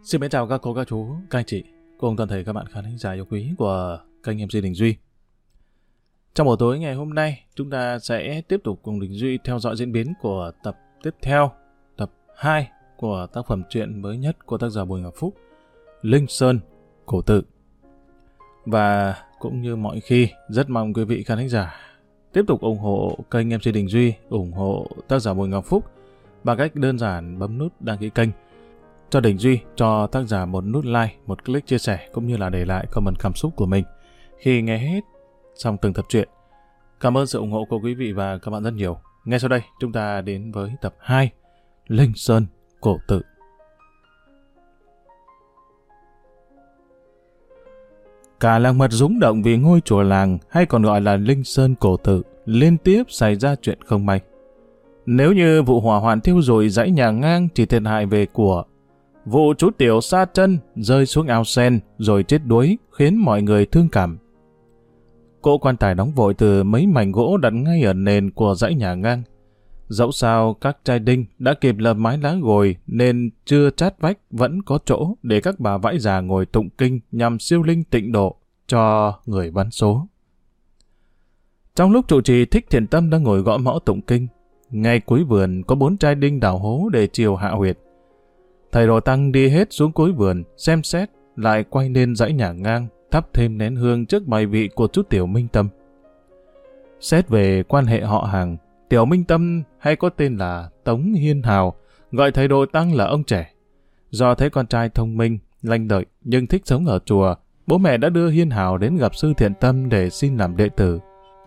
Xin mến chào các cô, các chú, các anh chị, cùng toàn thể các bạn khán thính giả yêu quý của kênh MC Đình Duy. Trong buổi tối ngày hôm nay, chúng ta sẽ tiếp tục cùng Đình Duy theo dõi diễn biến của tập tiếp theo, tập 2 của tác phẩm truyện mới nhất của tác giả Bùi Ngọc Phúc, Linh Sơn Cổ Tự. Và cũng như mọi khi, rất mong quý vị khán thính giả tiếp tục ủng hộ kênh MC Đình Duy, ủng hộ tác giả Bùi Ngọc Phúc bằng cách đơn giản bấm nút đăng ký kênh, cho Đình Duy, cho tác giả một nút like, một click chia sẻ, cũng như là để lại comment cảm xúc của mình khi nghe hết xong từng tập truyện. Cảm ơn sự ủng hộ của quý vị và các bạn rất nhiều. Ngay sau đây, chúng ta đến với tập 2, Linh Sơn Cổ Tự. Cả làng mật rúng động vì ngôi chùa làng, hay còn gọi là Linh Sơn Cổ Tự, liên tiếp xảy ra chuyện không may. Nếu như vụ hỏa hoạn thiêu rụi dãy nhà ngang chỉ thiệt hại về của, vụ chú Tiểu sa chân rơi xuống ao sen rồi chết đuối khiến mọi người thương cảm. Cỗ quan tài đóng vội từ mấy mảnh gỗ đặt ngay ở nền của dãy nhà ngang. Dẫu sao các trai đinh đã kịp lập mái lá gồi nên chưa chát vách vẫn có chỗ để các bà vãi già ngồi tụng kinh nhằm siêu linh tịnh độ cho người vắn số. Trong lúc trụ trì Thích Thiện Tâm đang ngồi gõ mõ tụng kinh, ngay cuối vườn có 4 trai đinh đào hố để chiều hạ huyệt. Thầy Đồ Tăng đi hết xuống cuối vườn, xem xét, lại quay lên dãy nhà ngang, thắp thêm nén hương trước bài vị của chú Tiểu Minh Tâm. Xét về quan hệ họ hàng, Tiểu Minh Tâm hay có tên là Tống Hiên Hào, gọi thầy Đồ Tăng là ông trẻ. Do thấy con trai thông minh, lanh lợi nhưng thích sống ở chùa, bố mẹ đã đưa Hiên Hào đến gặp sư Thiện Tâm để xin làm đệ tử.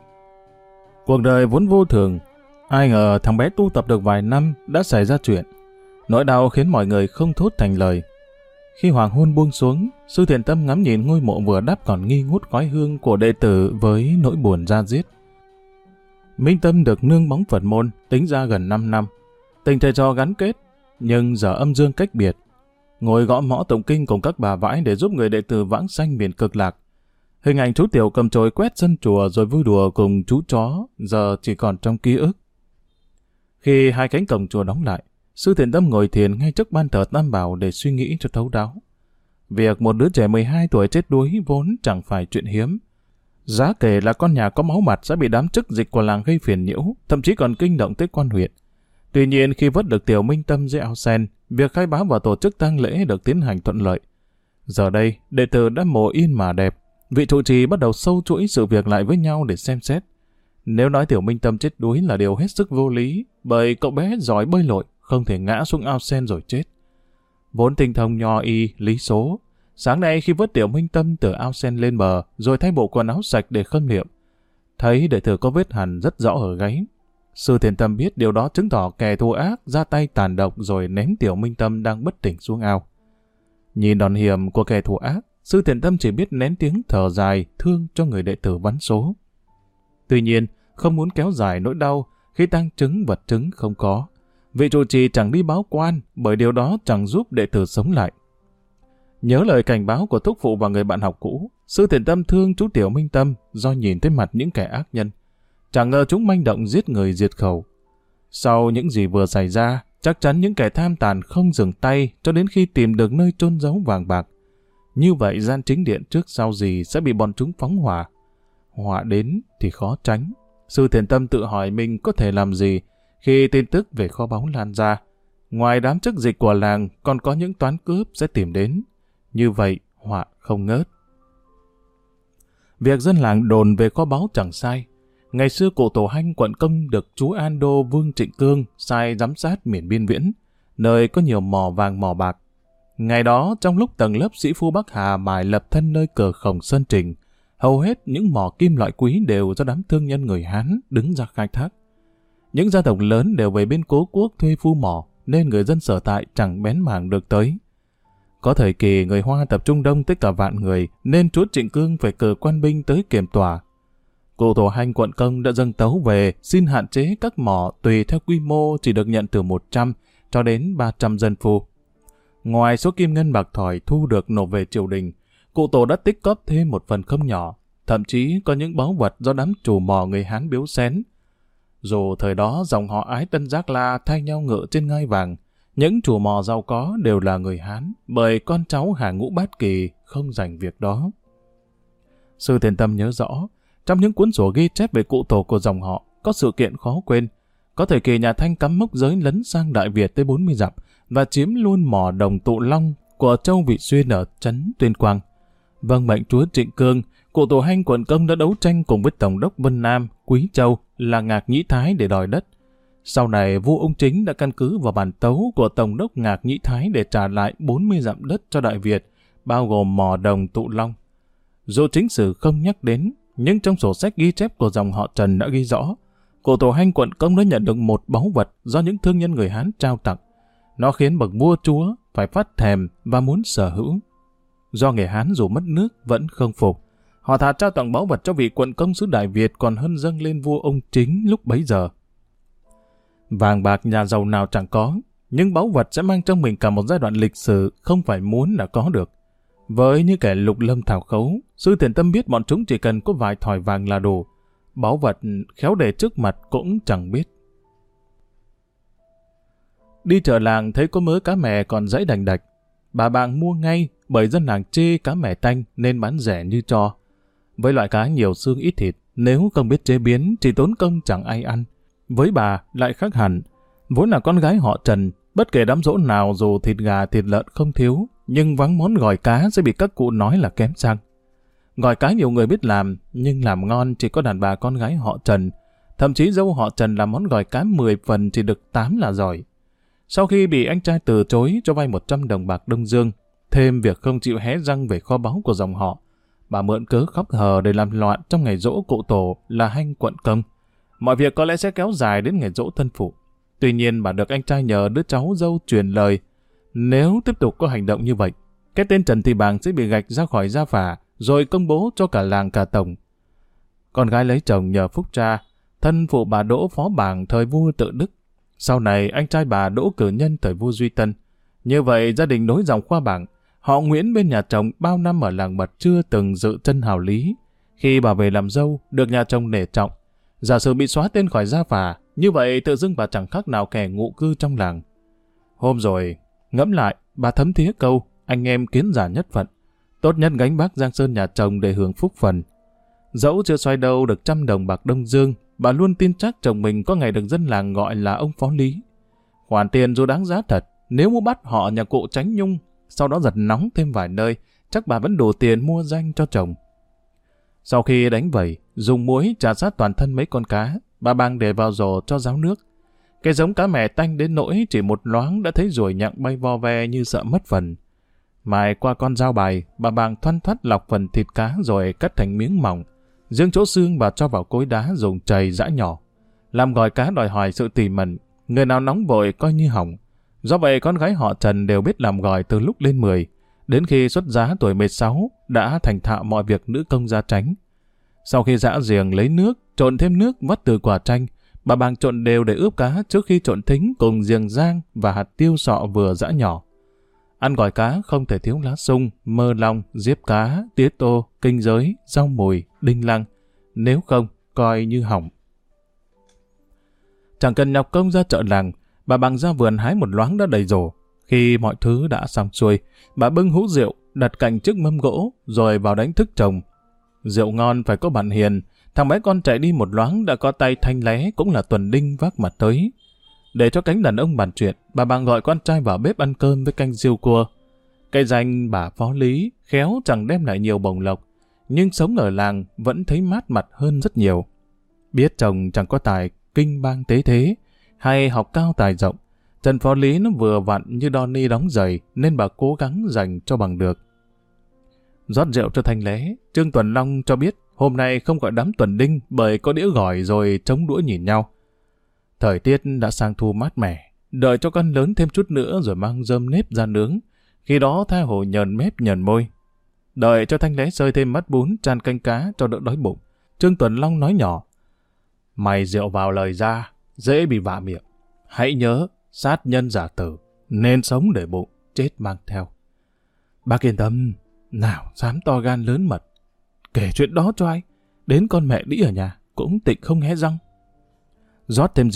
Cuộc đời vốn vô thường, ai ngờ thằng bé tu tập được vài năm đã xảy ra chuyện. Nỗi đau khiến mọi người không thốt thành lời. Khi hoàng hôn buông xuống, sư Thiện Tâm ngắm nhìn ngôi mộ vừa đắp còn nghi ngút khói hương của đệ tử với nỗi buồn da diết. Minh Tâm được nương bóng Phật môn tính ra gần 5 năm. Tình thầy trò gắn kết, nhưng giờ âm dương cách biệt. Ngồi gõ mõ tụng kinh cùng các bà vãi để giúp người đệ tử vãng sanh miền cực lạc. Hình ảnh chú Tiểu cầm chổi quét sân chùa rồi vui đùa cùng chú chó giờ chỉ còn trong ký ức. Khi hai cánh cổng chùa đóng lại, sư Thiện Tâm ngồi thiền ngay trước ban thờ Tam Bảo để suy nghĩ cho thấu đáo. Việc một đứa trẻ 12 tuổi chết đuối vốn chẳng phải chuyện hiếm. Giá kể là con nhà có máu mặt sẽ bị đám chức dịch của làng gây phiền nhiễu, thậm chí còn kinh động tới quan huyện. Tuy nhiên khi vớt được Tiểu Minh Tâm dưới ao sen, việc khai báo và tổ chức tang lễ được tiến hành thuận lợi. Giờ đây, đệ tử đã mồ yên mà đẹp, vị trụ trì bắt đầu sâu chuỗi sự việc lại với nhau để xem xét. Nếu nói Tiểu Minh Tâm chết đuối là điều hết sức vô lý, bởi cậu bé giỏi bơi lội, không thể ngã xuống ao sen rồi chết. Vốn tinh thông nho y, lý số, sáng nay khi vớt Tiểu Minh Tâm từ ao sen lên bờ, rồi thay bộ quần áo sạch để khâm niệm, thấy đệ tử có vết hằn rất rõ ở gáy. Sư Thiện Tâm biết điều đó chứng tỏ kẻ thù ác ra tay tàn độc rồi ném Tiểu Minh Tâm đang bất tỉnh xuống ao. Nhìn đòn hiểm của kẻ thù ác, sư Thiện Tâm chỉ biết nén tiếng thở dài thương cho người đệ tử vắn số. Tuy nhiên, không muốn kéo dài nỗi đau khi tang chứng vật chứng không có. Vị trụ trì chẳng đi báo quan, bởi điều đó chẳng giúp đệ tử sống lại. Nhớ lời cảnh báo của thúc phụ và người bạn học cũ, sư Thiện Tâm thương chú Tiểu Minh Tâm do nhìn thấy mặt những kẻ ác nhân. Chẳng ngờ chúng manh động giết người diệt khẩu. Sau những gì vừa xảy ra, chắc chắn những kẻ tham tàn không dừng tay cho đến khi tìm được nơi chôn giấu vàng bạc. Như vậy gian chính điện trước sau gì sẽ bị bọn chúng phóng hỏa. Họa đến thì khó tránh. Sư Thiện Tâm tự hỏi mình có thể làm gì khi tin tức về kho báu lan ra. Ngoài đám chức dịch của làng còn có những toán cướp sẽ tìm đến. Như vậy họa không ngớt. Việc dân làng đồn về kho báu chẳng sai. Ngày xưa cụ Tổ Hanh quận Công được chú An Đô Vương Trịnh Cương sai giám sát miền biên viễn, nơi có nhiều mỏ vàng mỏ bạc. Ngày đó trong lúc tầng lớp sĩ phu Bắc Hà mài lập thân nơi cờ Khổng Sơn Trình, hầu hết những mỏ kim loại quý đều do đám thương nhân người Hán đứng ra khai thác. Những gia tộc lớn đều về bên Cố Quốc thuê phu mỏ, nên người dân sở tại chẳng bén mảng được tới. Có thời kỳ người Hoa tập trung đông tới cả vạn người, nên chúa Trịnh Cương phải cử quan binh tới kiểm tòa. Cụ Tổ Hanh quận Công đã dâng tấu về xin hạn chế các mỏ tùy theo quy mô chỉ được nhận từ 100 cho đến 300 dân phu. Ngoài số kim ngân bạc thỏi thu được nộp về triều đình, cụ Tổ đã tích cóp thêm một phần không nhỏ, thậm chí có những báu vật do đám chủ mỏ người Hán biếu xén. Dù thời đó dòng họ Ái Tân Giác La thay nhau ngựa trên ngai vàng, Những chủ mò giàu có đều là người Hán, bởi con cháu hàng Ngũ Bát Kỳ không rành việc đó. Sư Thiền Tâm nhớ rõ, trong những cuốn sổ ghi chép về cụ tổ của dòng họ, có sự kiện khó quên. Có thời kỳ nhà Thanh cắm mốc giới lấn sang Đại Việt tới 40 dặm và chiếm luôn mỏ đồng Tụ Long của Châu Vị Xuyên ở trấn Tuyên Quang. Vâng mệnh chúa Trịnh Cương, cụ tổ Hanh quận Công đã đấu tranh cùng với tổng đốc Vân Nam, Quý Châu là Ngạc Nhĩ Thái để đòi đất. Sau này, vua Ung Chính đã căn cứ vào bản tấu của tổng đốc Ngạc Nhĩ Thái để trả lại 40 dặm đất cho Đại Việt, bao gồm mỏ đồng Tụ Long. Dù chính sử không nhắc đến, nhưng trong sổ sách ghi chép của dòng họ Trần đã ghi rõ, cụ tổ Hanh quận Công đã nhận được một báu vật do những thương nhân người Hán trao tặng. Nó khiến bậc vua chúa phải phát thèm và muốn sở hữu. Do người Hán dù mất nước vẫn không phục, họ thà trao tặng báu vật cho vị quận công xứ Đại Việt còn hơn dâng lên vua Ung Chính lúc bấy giờ. Vàng bạc nhà giàu nào chẳng có, nhưng báu vật sẽ mang trong mình cả một giai đoạn lịch sử không phải muốn là có được. Với những kẻ lục lâm thảo khấu, Sư Thiền Tâm biết bọn chúng chỉ cần có vài thỏi vàng là đủ. Báu vật khéo để trước mặt cũng chẳng biết. Đi chợ làng thấy có mớ cá mè còn dãy đành đạch. Bà bạn mua ngay bởi dân làng chê cá mè tanh nên bán rẻ như tro. Với loại cá nhiều xương ít thịt, nếu không biết chế biến chỉ tốn công chẳng ai ăn. Với bà lại khác hẳn. Vốn là con gái họ Trần, bất kể đám dỗ nào dù thịt gà thịt lợn không thiếu, nhưng vắng món gỏi cá sẽ bị các cụ nói là kém sang. Gỏi cá nhiều người biết làm, nhưng làm ngon chỉ có đàn bà con gái họ Trần. Thậm chí dâu họ Trần làm món gỏi cá 10 phần chỉ được 8 là giỏi. Sau khi bị anh trai từ chối cho vay 100 đồng bạc Đông Dương, thêm việc không chịu hé răng về kho báu của dòng họ, bà mượn cớ khóc hờ để làm loạn trong ngày giỗ cụ tổ là Hanh quận Công. Mọi việc có lẽ sẽ kéo dài đến ngày giỗ thân phụ. Tuy nhiên bà được anh trai nhờ đứa cháu dâu truyền lời, nếu tiếp tục có hành động như vậy, cái tên Trần Thị Bàng sẽ bị gạch ra khỏi gia phả, rồi công bố cho cả làng cả tổng. Con gái lấy chồng nhờ phúc cha, thân phụ bà Đỗ phó bảng thời vua Tự Đức. Sau này anh trai bà Đỗ cử nhân thời vua Duy Tân. Như vậy gia đình nối dòng khoa bảng, họ Nguyễn bên nhà chồng bao năm ở làng Mật chưa từng dự chân hào lý. Khi bà về làm dâu, được nhà chồng nể trọng. Giả sử bị xóa tên khỏi gia phả, như vậy tự dưng bà chẳng khác nào kẻ ngụ cư trong làng. Hôm rồi, ngẫm lại, bà thấm thía câu, anh em kiến giả nhất phận. Tốt nhất gánh bác Giang Sơn nhà chồng để hưởng phúc phần. Dẫu chưa xoay đâu được 100 đồng bạc Đông Dương, bà luôn tin chắc chồng mình có ngày được dân làng gọi là ông Phó Lý. Khoản tiền dù đáng giá thật, nếu muốn bắt họ nhà cụ Tránh Nhung, sau đó giật nóng thêm vài nơi, chắc bà vẫn đủ tiền mua danh cho chồng. Sau khi đánh vẩy, dùng muối trà sát toàn thân mấy con cá, bà Bàng để vào rổ cho ráo nước. Cái giống cá mè tanh đến nỗi chỉ một loáng đã thấy ruồi nhặng bay vo ve như sợ mất phần. Mài qua con dao bài, bà Bàng thoăn thoắt lọc phần thịt cá rồi cắt thành miếng mỏng. Riêng chỗ xương bà cho vào cối đá dùng chày giã nhỏ. Làm gỏi cá đòi hỏi sự tỉ mẩn, người nào nóng vội coi như hỏng. Do vậy con gái họ Trần đều biết làm gỏi từ lúc lên 10. Đến khi xuất giá tuổi 16 đã thành thạo mọi việc nữ công gia tránh. Sau khi giã giềng lấy nước, trộn thêm nước vắt từ quả chanh, bà Bàng trộn đều để ướp cá trước khi trộn thính cùng giềng rang và hạt tiêu sọ vừa giã nhỏ. Ăn gỏi cá không thể thiếu lá sung, mơ long, diếp cá, tía tô, kinh giới, rau mùi, đinh lăng. Nếu không, coi như hỏng. Chẳng cần nhọc công ra chợ làng, bà Bàng ra vườn hái một loáng đã đầy rổ. Khi mọi thứ đã xong xuôi, bà bưng hũ rượu, đặt cạnh chiếc mâm gỗ, rồi vào đánh thức chồng. Rượu ngon phải có bạn hiền, thằng bé con chạy đi một loáng đã có tay thanh lé cũng là tuần đinh vác mặt tới. Để cho cánh đàn ông bàn chuyện, bà Bàng gọi con trai vào bếp ăn cơm với canh riêu cua. Cái danh bà Phó Lý khéo chẳng đem lại nhiều bổng lộc, nhưng sống ở làng vẫn thấy mát mặt hơn rất nhiều. Biết chồng chẳng có tài kinh bang tế thế, hay học cao tài rộng, Trần Phó Lý nó vừa vặn như Donny đóng giày nên bà cố gắng dành cho bằng được. Rót rượu cho thanh lé, Trương Tuần Long cho biết hôm nay không gọi đám tuần đinh bởi có đĩa gỏi rồi chống đũa nhìn nhau. Thời tiết đã sang thu mát mẻ, đợi cho con lớn thêm chút nữa rồi mang rơm nếp ra nướng, khi đó tha hồ nhờn mép nhờn môi. Đợi cho thanh lé sơi thêm bát bún chan canh cá cho đỡ đói bụng, Trương Tuần Long nói nhỏ: "Mày rượu vào lời ra, dễ bị vạ miệng. Hãy nhớ, sát nhân giả tử, nên sống để bụng, chết mang theo." "Bác yên tâm, nào dám to gan lớn mật, kể chuyện đó cho ai, đến con mẹ đĩ ở nhà cũng tịnh không hé răng." Rót thêm rượu,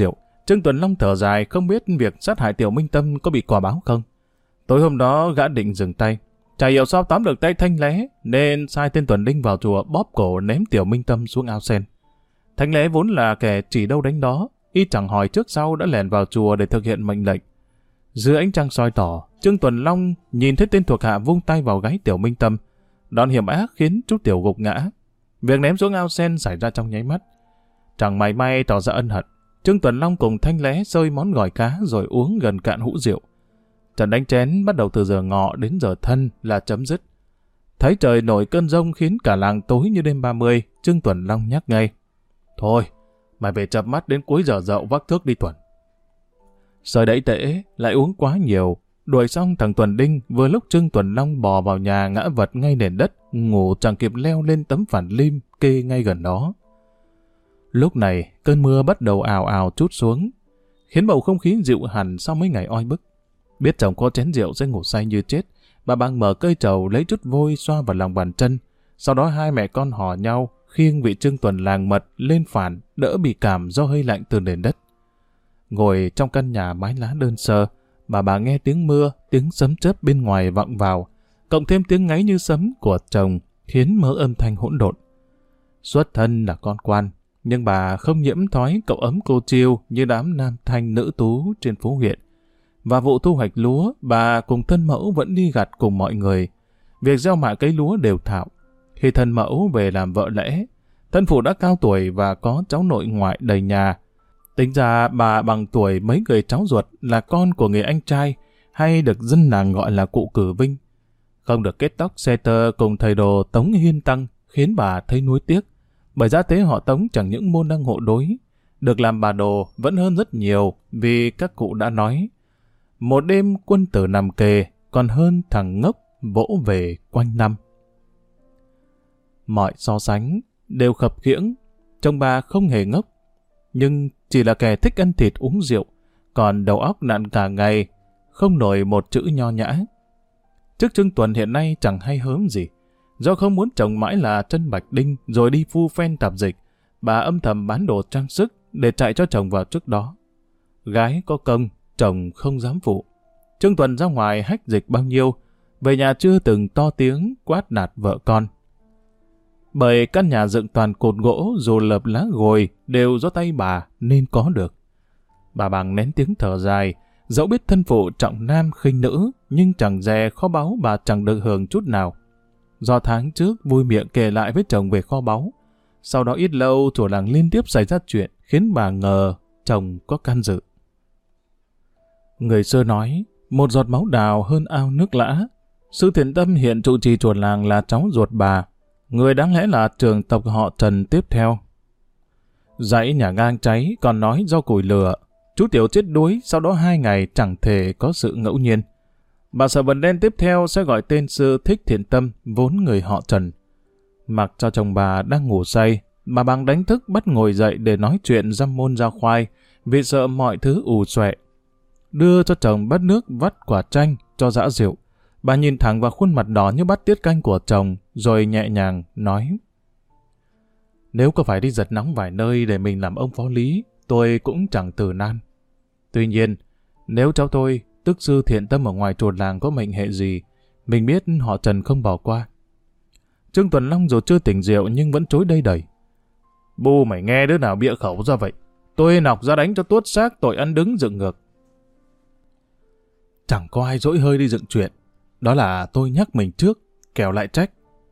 Trương Tuần Long thở dài, không biết việc sát hại Tiểu Minh Tâm có bị quả báo không. Tối hôm đó gã định dừng tay, chả hiểu sao tóm được tay Thanh Lé, nên sai tên Tuần Đinh vào chùa bóp cổ ném Tiểu Minh Tâm xuống ao sen. Thanh Lé vốn là kẻ chỉ đâu đánh đó, y chẳng hỏi trước sau đã lẻn vào chùa để thực hiện mệnh lệnh. Dưới ánh trăng soi tỏ, Trương Tuần Long nhìn thấy tên thuộc hạ vung tay vào gáy Tiểu Minh Tâm. Đòn hiểm ác khiến chú Tiểu gục ngã. Việc ném xuống ao sen xảy ra trong nháy mắt. Chẳng mảy may tỏ ra ân hận, Trương Tuần Long cùng Thanh Lé xơi món gỏi cá rồi uống gần cạn hũ rượu. Trận đánh chén bắt đầu từ giờ ngọ đến giờ thân là chấm dứt. Thấy trời nổi cơn giông khiến cả làng tối như đêm 30, Trương Tuần Long nhắc ngay: "Thôi, mày về chập mắt đến cuối giờ dậu vác thước đi Tuần." Sợi đẩy tễ, lại uống quá nhiều. Đuổi xong thằng Tuần Đinh, vừa lúc Trương Tuần Long bò vào nhà ngã vật ngay nền đất, ngủ chẳng kịp leo lên tấm phản lim kê ngay gần đó. Lúc này, cơn mưa bắt đầu ào ào trút xuống, khiến bầu không khí dịu hẳn sau mấy ngày oi bức. Biết chồng có chén rượu sẽ ngủ say như chết, bà Bằng mở cây trầu lấy chút vôi xoa vào lòng bàn chân. Sau đó hai mẹ con hò nhau, khiêng vị Trương Tuần làng mật lên phản, đỡ bị cảm do hơi lạnh từ nền đất. Ngồi trong căn nhà mái lá đơn sơ, bà nghe tiếng mưa, tiếng sấm chớp bên ngoài vọng vào, cộng thêm tiếng ngáy như sấm của chồng, khiến mớ âm thanh hỗn độn. Xuất thân là con quan, nhưng bà không nhiễm thói cậu ấm cô chiêu như đám nam thanh nữ tú trên phố huyện. Và vụ thu hoạch lúa, bà cùng thân mẫu vẫn đi gặt cùng mọi người. Việc gieo mạ cấy lúa đều thạo. Khi thân mẫu về làm vợ lẽ, thân phụ đã cao tuổi và có cháu nội ngoại đầy nhà. Tính ra bà bằng tuổi mấy người cháu ruột là con của người anh trai, hay được dân làng gọi là cụ Cử Vinh. Không được kết tóc xe tơ cùng thầy đồ Tống Hiên Tăng khiến bà thấy nuối tiếc, bởi gia thế họ Tống chẳng những môn đăng hộ đối, được làm bà đồ vẫn hơn rất nhiều, vì các cụ đã nói: "Một đêm quân tử nằm kề, còn hơn thằng ngốc vỗ về quanh năm." Mọi so sánh đều khập khiễng, chồng bà không hề ngốc, nhưng chỉ là kẻ thích ăn thịt uống rượu, còn đầu óc nặn cả ngày, không nổi một chữ nho nhã. Trước Trương Tuần hiện nay chẳng hay hớm gì, do không muốn chồng mãi là chân bạch đinh rồi đi phu phen tạp dịch, bà âm thầm bán đồ trang sức để chạy cho chồng vào trước đó. Gái có công, chồng không dám phụ. Trương Tuần ra ngoài hách dịch bao nhiêu, về nhà chưa từng to tiếng quát nạt vợ con. Bởi căn nhà dựng toàn cột gỗ dù lợp lá gồi đều do tay bà nên có được. Bà Bằng nén tiếng thở dài, dẫu biết thân phụ trọng nam khinh nữ, nhưng chẳng dè kho báu bà chẳng được hưởng chút nào. Do tháng trước vui miệng kể lại với chồng về kho báu, sau đó ít lâu chùa làng liên tiếp xảy ra chuyện khiến bà ngờ chồng có can dự. Người xưa nói, một giọt máu đào hơn ao nước lã. Sư Thiện Tâm hiện trụ trì chùa làng là cháu ruột bà, người đáng lẽ là trưởng tộc họ Trần tiếp theo. Dãy nhà ngang cháy còn nói do củi lửa, chú Tiểu chết đuối sau đó 2 ngày chẳng thể có sự ngẫu nhiên. Bà sợ vần đen tiếp theo sẽ gọi tên sư Thích Thiện Tâm, vốn người họ Trần. Mặc cho chồng bà đang ngủ say, bà Bằng đánh thức bắt ngồi dậy để nói chuyện dăm môn dao khoai, vì sợ mọi thứ ù xoẹ. Đưa cho chồng bát nước vắt quả chanh cho dã rượu. Bà nhìn thẳng vào khuôn mặt đỏ như bát tiết canh của chồng, rồi nhẹ nhàng nói: "Nếu có phải đi giật nóng vài nơi để mình làm ông phó lý, tôi cũng chẳng từ nan. Tuy nhiên, nếu cháu tôi, tức sư Thiện Tâm ở ngoài chùa làng có mệnh hệ gì, mình biết họ Trần không bỏ qua." Trương Tuần Long dù chưa tỉnh rượu nhưng vẫn chối đây đẩy: "Bu mày nghe đứa nào bịa khẩu ra vậy? Tôi nọc ra đánh cho tuốt xác tội ăn đứng dựng ngược." Chẳng có ai dỗi hơi đi dựng chuyện. Đó là tôi nhắc mình trước, kẻo lại trách.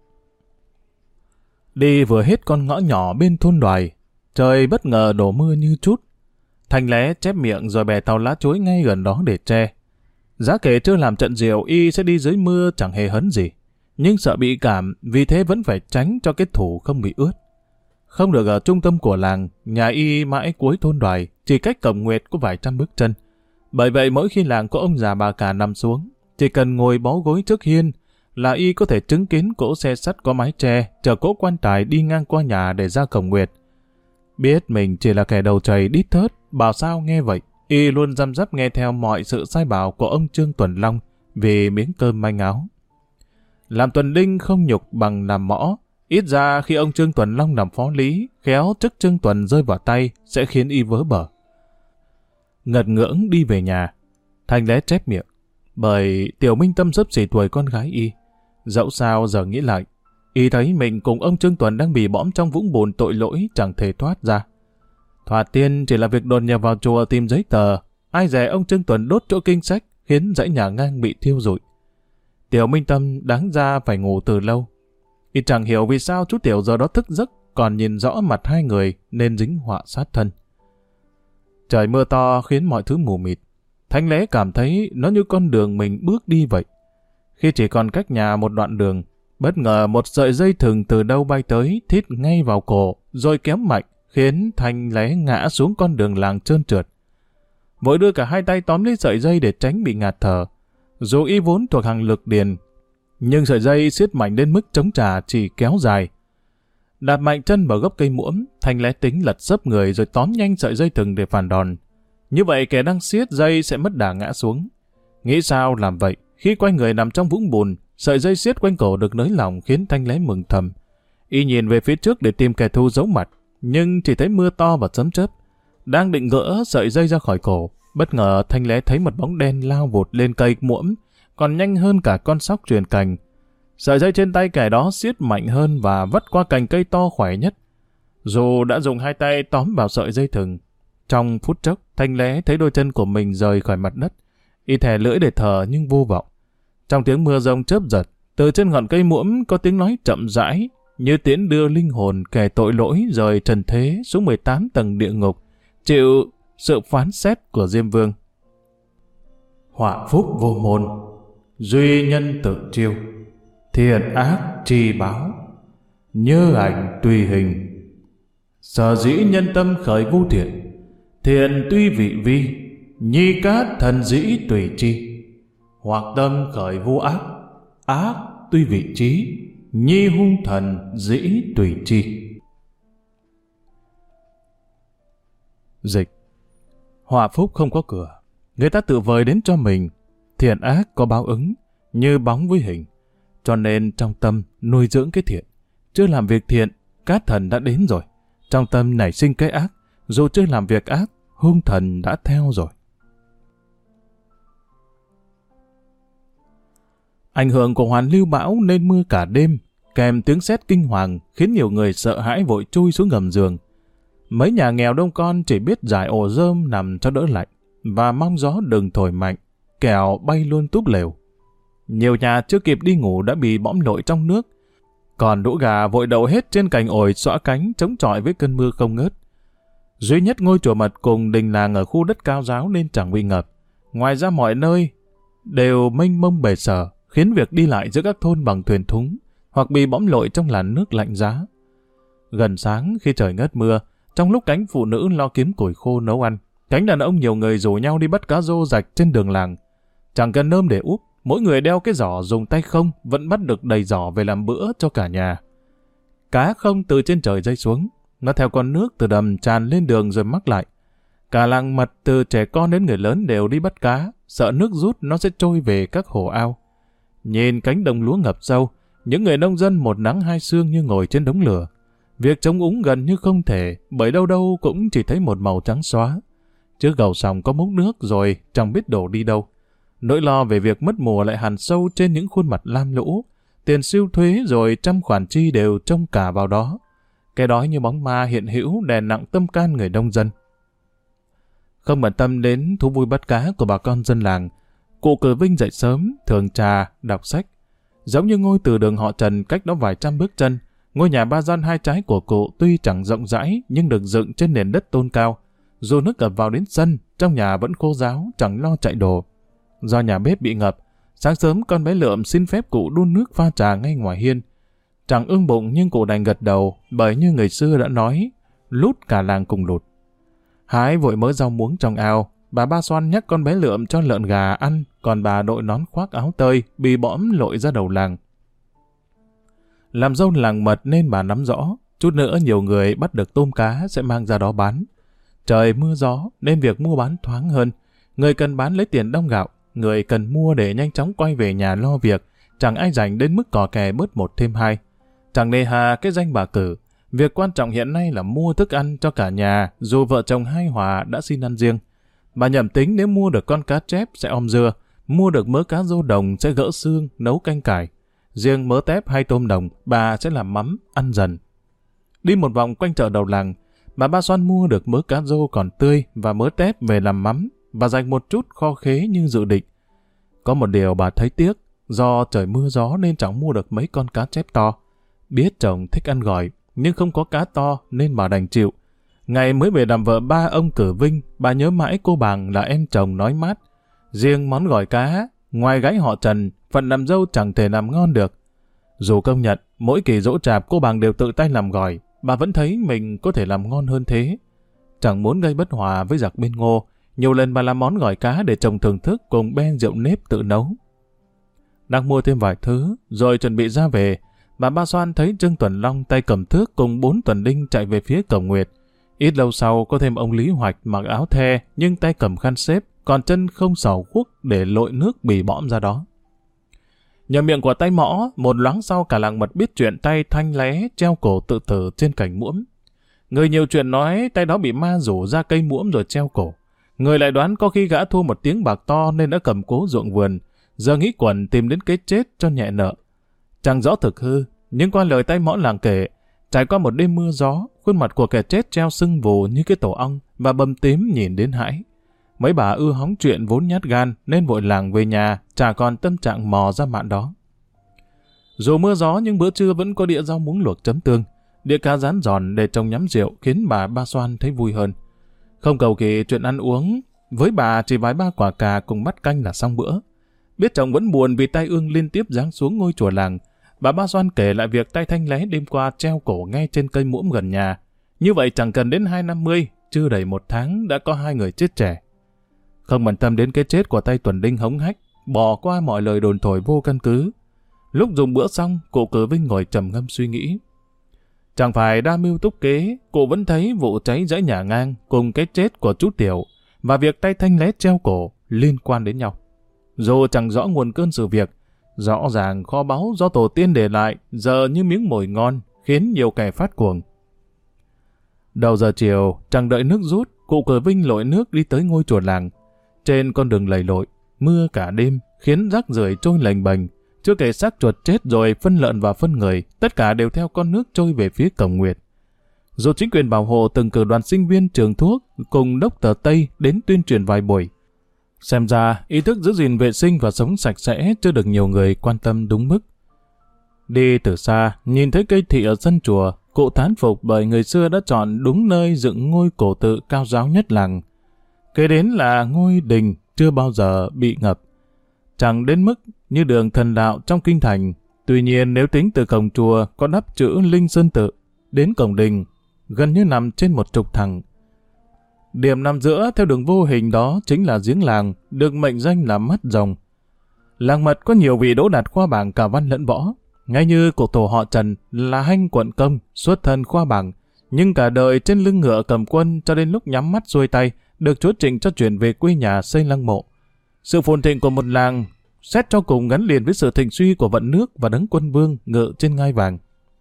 Đi vừa hết con ngõ nhỏ bên thôn Đoài, trời bất ngờ đổ mưa như trút. Thanh Lé chép miệng rồi bè tàu lá chuối ngay gần đó để che. Giá kể chưa làm trận diều y sẽ đi dưới mưa chẳng hề hấn gì, nhưng sợ bị cảm, vì thế vẫn phải tránh cho cái thủ không bị ướt. Không được ở trung tâm của làng, nhà y mãi cuối thôn Đoài, chỉ cách Cổng Nguyệt có vài trăm bước chân. Bởi vậy mỗi khi làng có ông già bà cả nằm xuống, chỉ cần ngồi bó gối trước hiên là y có thể chứng kiến cỗ xe sắt có mái che chở cỗ quan tài đi ngang qua nhà để ra Cổng Nguyệt. Biết mình chỉ là kẻ đầu chày đít thớt, bảo sao nghe vậy, y luôn răm rắp nghe theo mọi sự sai bảo của ông Trương Tuần Long vì miếng cơm manh áo. Làm tuần đinh không nhục bằng làm mõ, ít ra khi ông Trương Tuần Long làm phó lý, khéo chức Trương Tuần rơi vào tay sẽ khiến y vớ bở. ngật ngưỡng đi về nhà. Thanh Lé chép miệng, bởi Tiểu Minh Tâm xấp xỉ tuổi con gái y. Dẫu sao giờ nghĩ lại, y thấy mình cùng ông Trương Tuần đang bị bõm trong vũng bùn tội lỗi chẳng thể thoát ra. Thoạt tiên chỉ là việc đột nhập vào chùa tìm giấy tờ, ai dè ông Trương Tuần đốt chỗ kinh sách khiến dãy nhà ngang bị thiêu rụi. Tiểu Minh Tâm đáng ra phải ngủ từ lâu. Y chẳng hiểu vì sao chú Tiểu giờ đó thức giấc còn nhìn rõ mặt hai người nên dính họa sát thân. Trời mưa to khiến mọi thứ mù mịt. Thanh Lé cảm thấy nó như con đường mình bước đi vậy. Khi chỉ còn cách nhà một đoạn đường, bất ngờ một sợi dây thừng từ đâu bay tới thít ngay vào cổ rồi kéo mạnh khiến Thanh Lé ngã xuống con đường làng trơn trượt. Vội đưa cả hai tay tóm lấy sợi dây để tránh bị ngạt thở. Dù y vốn thuộc hàng lực điền, nhưng sợi dây siết mạnh đến mức chống trả chỉ kéo dài. Đạp mạnh chân vào gốc cây muỗng, Thanh Lé tính lật sấp người rồi tóm nhanh sợi dây thừng để phản đòn. Như vậy kẻ đang siết dây sẽ mất đà ngã xuống. Nghĩ sao làm vậy, khi quay người nằm trong vũng bùn, sợi dây siết quanh cổ được nới lỏng khiến Thanh Lé mừng thầm. Y nhìn về phía trước để tìm kẻ thù giấu mặt, nhưng chỉ thấy mưa to và sấm chớp. Đang định gỡ sợi dây ra khỏi cổ, bất ngờ Thanh Lé thấy một bóng đen lao vụt lên cây muỗng, còn nhanh hơn cả con sóc truyền cành. Sợi dây trên tay kẻ đó siết mạnh hơn và vắt qua cành cây to khỏe nhất. Dù đã dùng hai tay tóm vào sợi dây thừng, trong phút chốc Thanh Lé thấy đôi chân của mình rời khỏi mặt đất. Y thè lưỡi để thở nhưng vô vọng. Trong tiếng mưa rông chớp giật, từ trên ngọn cây muỗng có tiếng nói chậm rãi, như tiễn đưa linh hồn kẻ tội lỗi rời trần thế xuống 18 tầng địa ngục, chịu sự phán xét của Diêm Vương. Họa phúc vô môn, duy nhân tự chiêu, thiện ác chi báo, nhớ ảnh tùy hình. Sở dĩ nhân tâm khởi vô thiện, thiện tuy vị vi, nhi cát thần dĩ tùy chi. Hoặc tâm khởi vô ác, ác tuy vị trí, nhi hung thần dĩ tùy chi. Dịch: họa phúc không có cửa, người ta tự vời đến cho mình. Thiện ác có báo ứng, như bóng với hình. Cho nên trong tâm nuôi dưỡng cái thiện. Chưa làm việc thiện, cát thần đã đến rồi. Trong tâm nảy sinh cái ác, dù chưa làm việc ác, hung thần đã theo rồi. Ảnh hưởng của hoàn lưu bão nên mưa cả đêm, kèm tiếng sét kinh hoàng khiến nhiều người sợ hãi vội chui xuống gầm giường. Mấy nhà nghèo đông con chỉ biết rải ổ rơm nằm cho đỡ lạnh và mong gió đừng thổi mạnh, kẻo bay luôn túp lều. Nhiều nhà chưa kịp đi ngủ đã bị bõm lội trong nước, còn đũ gà vội đậu hết trên cành ổi xõa cánh chống chọi với cơn mưa không ngớt. Duy nhất ngôi chùa Mật cùng đình làng ở khu đất cao ráo nên chẳng bị ngập. Ngoài ra mọi nơi đều mênh mông bể sở, khiến việc đi lại giữa các thôn bằng thuyền thúng hoặc bị bõm lội trong làn nước lạnh giá. Gần sáng khi trời ngớt mưa, trong lúc cánh phụ nữ lo kiếm củi khô nấu ăn, cánh đàn ông nhiều người rủ nhau đi bắt cá rô rạch trên đường làng. Chẳng cần nơm để úp, mỗi người đeo cái giỏ dùng tay không vẫn bắt được đầy giỏ về làm bữa cho cả nhà. Cá không từ trên trời rơi xuống, nó theo con nước từ đầm tràn lên đường rồi mắc lại. Cả làng Mật từ trẻ con đến người lớn đều đi bắt cá, sợ nước rút nó sẽ trôi về các hồ ao. Nhìn cánh đồng lúa ngập sâu, những người nông dân một nắng hai sương như ngồi trên đống lửa. Việc chống úng gần như không thể, bởi đâu đâu cũng chỉ thấy một màu trắng xóa. Chứ gầu sòng có múc nước rồi chẳng biết đổ đi đâu. Nỗi lo về việc mất mùa lại hằn sâu trên những khuôn mặt lam lũ. Tiền siêu thuế rồi trăm khoản chi đều trông cả vào đó. Cái đói như bóng ma hiện hữu đè nặng tâm can người nông dân. Không bận tâm đến thú vui bắt cá của bà con dân làng, cụ Cử Vinh dậy sớm, thường trà, đọc sách. Giống như ngôi từ đường họ Trần cách đó vài trăm bước chân, ngôi nhà ba gian hai trái của cụ tuy chẳng rộng rãi nhưng được dựng trên nền đất tôn cao. Dù nước ngập vào đến sân, trong nhà vẫn khô ráo, chẳng lo chạy đồ. Do nhà bếp bị ngập, sáng sớm con bé Lượm xin phép cụ đun nước pha trà ngay ngoài hiên. Chẳng ưng bụng nhưng cụ đành gật đầu, bởi như người xưa đã nói, lút cả làng cùng lụt. Hái vội mớ rau muống trong ao, bà Ba Xoan nhắc con bé Lượm cho lợn gà ăn, còn bà đội nón khoác áo tơi, bị bõm lội ra đầu làng. Làm dâu làng Mật nên bà nắm rõ, chút nữa nhiều người bắt được tôm cá sẽ mang ra đó bán. Trời mưa gió nên việc mua bán thoáng hơn, người cần bán lấy tiền đong gạo, người cần mua để nhanh chóng quay về nhà lo việc, chẳng ai rảnh đến mức cò kè bớt một thêm hai. Chẳng nề hà cái danh bà Cử, việc quan trọng hiện nay là mua thức ăn cho cả nhà, dù vợ chồng hai Hòa đã xin ăn riêng. Bà nhẩm tính nếu mua được con cá chép sẽ om dưa, mua được mớ cá rô đồng sẽ gỡ xương, nấu canh cải. Riêng mớ tép hay tôm đồng, bà sẽ làm mắm, ăn dần. Đi một vòng quanh chợ đầu làng, bà Ba Xoan mua được mớ cá rô còn tươi và mớ tép về làm mắm, và dành một chút kho khế như dự định. Có một điều bà thấy tiếc, do trời mưa gió nên chẳng mua được mấy con cá chép to. Biết chồng thích ăn gỏi, nhưng không có cá to nên bà đành chịu. Ngày mới về làm vợ ba ông Cử Vinh, bà nhớ mãi cô Bàng là em chồng nói mát. Riêng món gỏi cá, ngoài gái họ Trần, phận làm dâu chẳng thể làm ngon được. Dù công nhận, mỗi kỳ giỗ chạp cô Bàng đều tự tay làm gỏi, bà vẫn thấy mình có thể làm ngon hơn thế. Chẳng muốn gây bất hòa với giặc bên Ngô, nhiều lần bà làm món gỏi cá để chồng thưởng thức cùng ben rượu nếp tự nấu. Đang mua thêm vài thứ, rồi chuẩn bị ra về, bà Ba Xoan thấy Trương Tuần Long tay cầm thước cùng 4 tuần đinh chạy về phía cổng Nguyệt. Ít lâu sau có thêm ông Lý Hoạch mặc áo the nhưng tay cầm khăn xếp, còn chân không sầu khuốc để lội nước bì bõm ra đó. Nhờ miệng của tay mõ, một loáng sau cả làng mật biết chuyện tay thanh lé treo cổ tự tử trên cành muỗng. Người nhiều chuyện nói tay đó bị ma rủ ra cây muỗng rồi treo cổ. Người lại đoán có khi gã thua một tiếng bạc to nên đã cầm cố ruộng vườn, giờ nghĩ quẩn tìm đến cái chết cho nhẹ nợ. Chẳng rõ thực hư, nhưng qua lời tay mõ làng kể, trải qua một đêm mưa gió, khuôn mặt của kẻ chết treo sưng vù như cái tổ ong và bầm tím nhìn đến hãi. Mấy bà ưa hóng chuyện vốn nhát gan nên vội làng về nhà, chả còn tâm trạng mò ra mạn đó. Dù mưa gió nhưng bữa trưa vẫn có đĩa rau muống luộc chấm tương, đĩa cá rán giòn để chồng nhắm rượu khiến bà Ba Xoan thấy vui hơn. Không cầu kỳ chuyện ăn uống, với bà chỉ vài ba quả cà cùng bát canh là xong bữa. Biết chồng vẫn buồn vì tai ương liên tiếp giáng xuống ngôi chùa làng, bà Ba Xoan kể lại việc tay thanh lé đêm qua treo cổ ngay trên cây muỗng gần nhà. Như vậy chẳng cần đến 250, chưa đầy 1 tháng đã có 2 người chết trẻ. Không bận tâm đến cái chết của tay Tuần Đinh hống hách, bỏ qua mọi lời đồn thổi vô căn cứ. Lúc dùng bữa xong, cụ Cử Vinh ngồi trầm ngâm suy nghĩ. Chẳng phải đa mưu túc kế, cụ vẫn thấy vụ cháy dãy nhà ngang cùng cái chết của chú Tiểu và việc tay thanh lé treo cổ liên quan đến nhau. Dù chẳng rõ nguồn cơn sự việc, rõ ràng kho báu do tổ tiên để lại giờ như miếng mồi ngon khiến nhiều kẻ phát cuồng. Đầu giờ chiều, chẳng đợi nước rút, cụ Cử Vinh lội nước đi tới ngôi chùa làng. Trên con đường lầy lội, mưa cả đêm khiến rác rưởi trôi lềnh bềnh. Chưa kể xác chuột chết rồi phân lợn và phân người, tất cả đều theo con nước trôi về phía cổng Nguyệt. Dù chính quyền bảo hộ từng cử đoàn sinh viên trường thuốc cùng đốc tờ Tây đến tuyên truyền vài buổi, xem ra ý thức giữ gìn vệ sinh và sống sạch sẽ chưa được nhiều người quan tâm đúng mức. Đi từ xa, nhìn thấy cây thị ở sân chùa, cụ thán phục bởi người xưa đã chọn đúng nơi dựng ngôi cổ tự cao giáo nhất làng. Kế đến là ngôi đình chưa bao giờ bị ngập. Chẳng đến mức như đường thần đạo trong kinh thành. Tuy nhiên nếu tính từ cổng chùa có đắp chữ Linh Sơn Tự đến cổng đình, gần như nằm trên một trục thẳng. Điểm nằm giữa theo đường vô hình đó chính là giếng làng, được mệnh danh là mắt rồng. Làng Mật có nhiều vị đỗ đạt khoa bảng cả văn lẫn võ, ngay như cụ tổ họ Trần là Hanh quận công, xuất thân khoa bảng, nhưng cả đời trên lưng ngựa cầm quân cho đến lúc nhắm mắt xuôi tay, được Chúa Trịnh cho chuyển về quê nhà xây lăng mộ. Sự phồn thịnh của một làng xét cho cùng gắn liền với sự thịnh suy của vận nước và đấng quân vương ngự trên ngai vàng.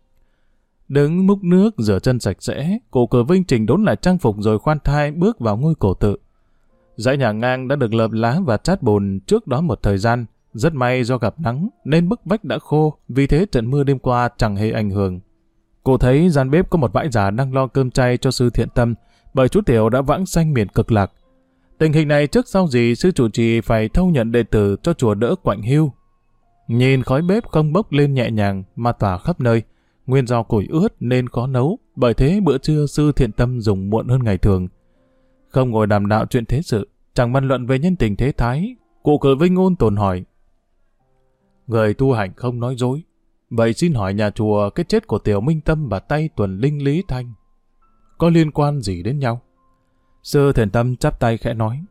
Đứng múc nước rửa chân sạch sẽ, cụ Cử Vinh chỉnh đốn lại trang phục rồi khoan thai bước vào ngôi cổ tự. Dãy nhà ngang đã được lợp lá và chát bùn trước đó một thời gian. Rất may do gặp nắng nên bức vách đã khô, vì thế trận mưa đêm qua chẳng hề ảnh hưởng. Cụ thấy gian bếp có một vãi già đang lo cơm chay cho sư Thiện Tâm, bởi chú Tiểu đã vãng sanh miền cực lạc. Tình hình này trước sau gì sư chủ trì phải thâu nhận đệ tử cho chùa đỡ quạnh hiu. Nhìn khói bếp không bốc lên nhẹ nhàng mà tỏa khắp nơi, nguyên do củi ướt nên khó nấu, bởi thế bữa trưa sư Thiện Tâm dùng muộn hơn ngày thường. Không ngồi đàm đạo chuyện thế sự, chẳng bàn luận về nhân tình thế thái, cụ Cử Vinh ôn tồn hỏi: người tu hành không nói dối, vậy xin hỏi nhà chùa cái chết của Tiểu Minh Tâm và tay Tuần Linh Lý Thanh có liên quan gì đến nhau? Sư Thiện Tâm chắp tay khẽ nói: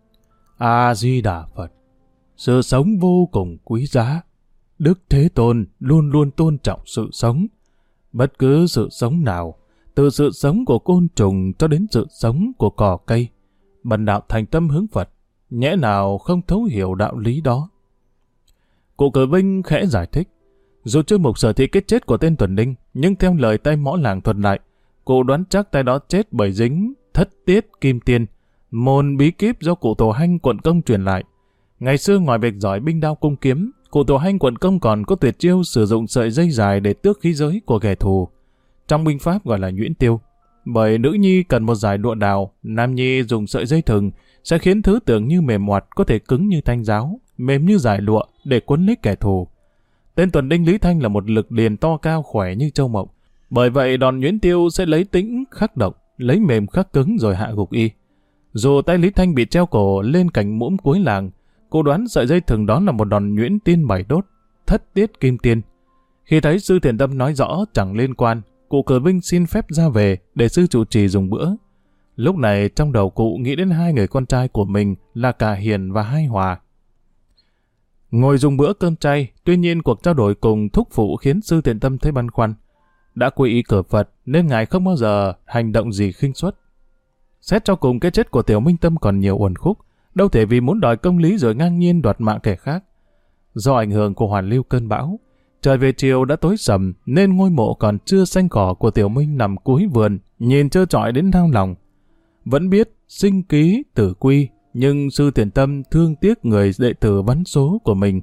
A Di Đà Phật, sự sống vô cùng quý giá. Đức Thế Tôn luôn luôn tôn trọng sự sống. Bất cứ sự sống nào, từ sự sống của côn trùng cho đến sự sống của cỏ cây, bần đạo thành tâm hướng Phật, nhẽ nào không thấu hiểu đạo lý đó. Cụ Cử Vinh khẽ giải thích: dù chưa mục sở thị cái chết của tên Tuần Đinh, nhưng theo lời tay mõ làng thuật lại, cụ đoán chắc tay đó chết bởi dính thất tiết kim tiên, môn bí kíp do cụ Tổ Hanh quận công truyền lại. Ngày xưa ngoài việc giỏi binh đao cung kiếm, cụ Tổ Hanh quận công còn có tuyệt chiêu sử dụng sợi dây dài để tước khí giới của kẻ thù. Trong binh pháp gọi là nhuyễn tiêu. Bởi nữ nhi cần một giải lụa đào, nam nhi dùng sợi dây thừng sẽ khiến thứ tưởng như mềm oặt có thể cứng như thanh giáo, mềm như giải lụa để quấn lấy kẻ thù. Tên tuần đinh Lý Thanh là một lực liền to cao khỏe như châu mộng. Bởi vậy đòn nhuyễn tiêu sẽ lấy tĩnh khắc động, lấy mềm khắc cứng rồi hạ gục y. Dù tay Lý Thanh bị treo cổ lên cành muỗng cuối làng, cô đoán sợi dây thừng đó là một đòn nhuyễn tiên 7 đốt, thất tiết kim tiên. Khi thấy sư Thiện Tâm nói rõ chẳng liên quan, cụ Cờ Vinh xin phép ra về để sư trụ trì dùng bữa. Lúc này trong đầu cụ nghĩ đến hai người con trai của mình là Cả Hiền và Hai Hòa. Ngồi dùng bữa cơm chay, tuy nhiên cuộc trao đổi cùng thúc phụ khiến sư Thiện Tâm thấy băn khoăn. Đã quy y cờ Phật nên ngài không bao giờ hành động gì khinh suất. Xét cho cùng cái chết của Tiểu Minh Tâm còn nhiều uẩn khúc, đâu thể vì muốn đòi công lý rồi ngang nhiên đoạt mạng kẻ khác. Do ảnh hưởng của hoàn lưu cơn bão, trời về chiều đã tối sầm nên ngôi mộ còn chưa xanh cỏ của Tiểu Minh nằm cuối vườn, nhìn trơ trọi đến nao lòng. Vẫn biết sinh ký tử quy, nhưng sư Thiện Tâm thương tiếc người đệ tử vắn số của mình.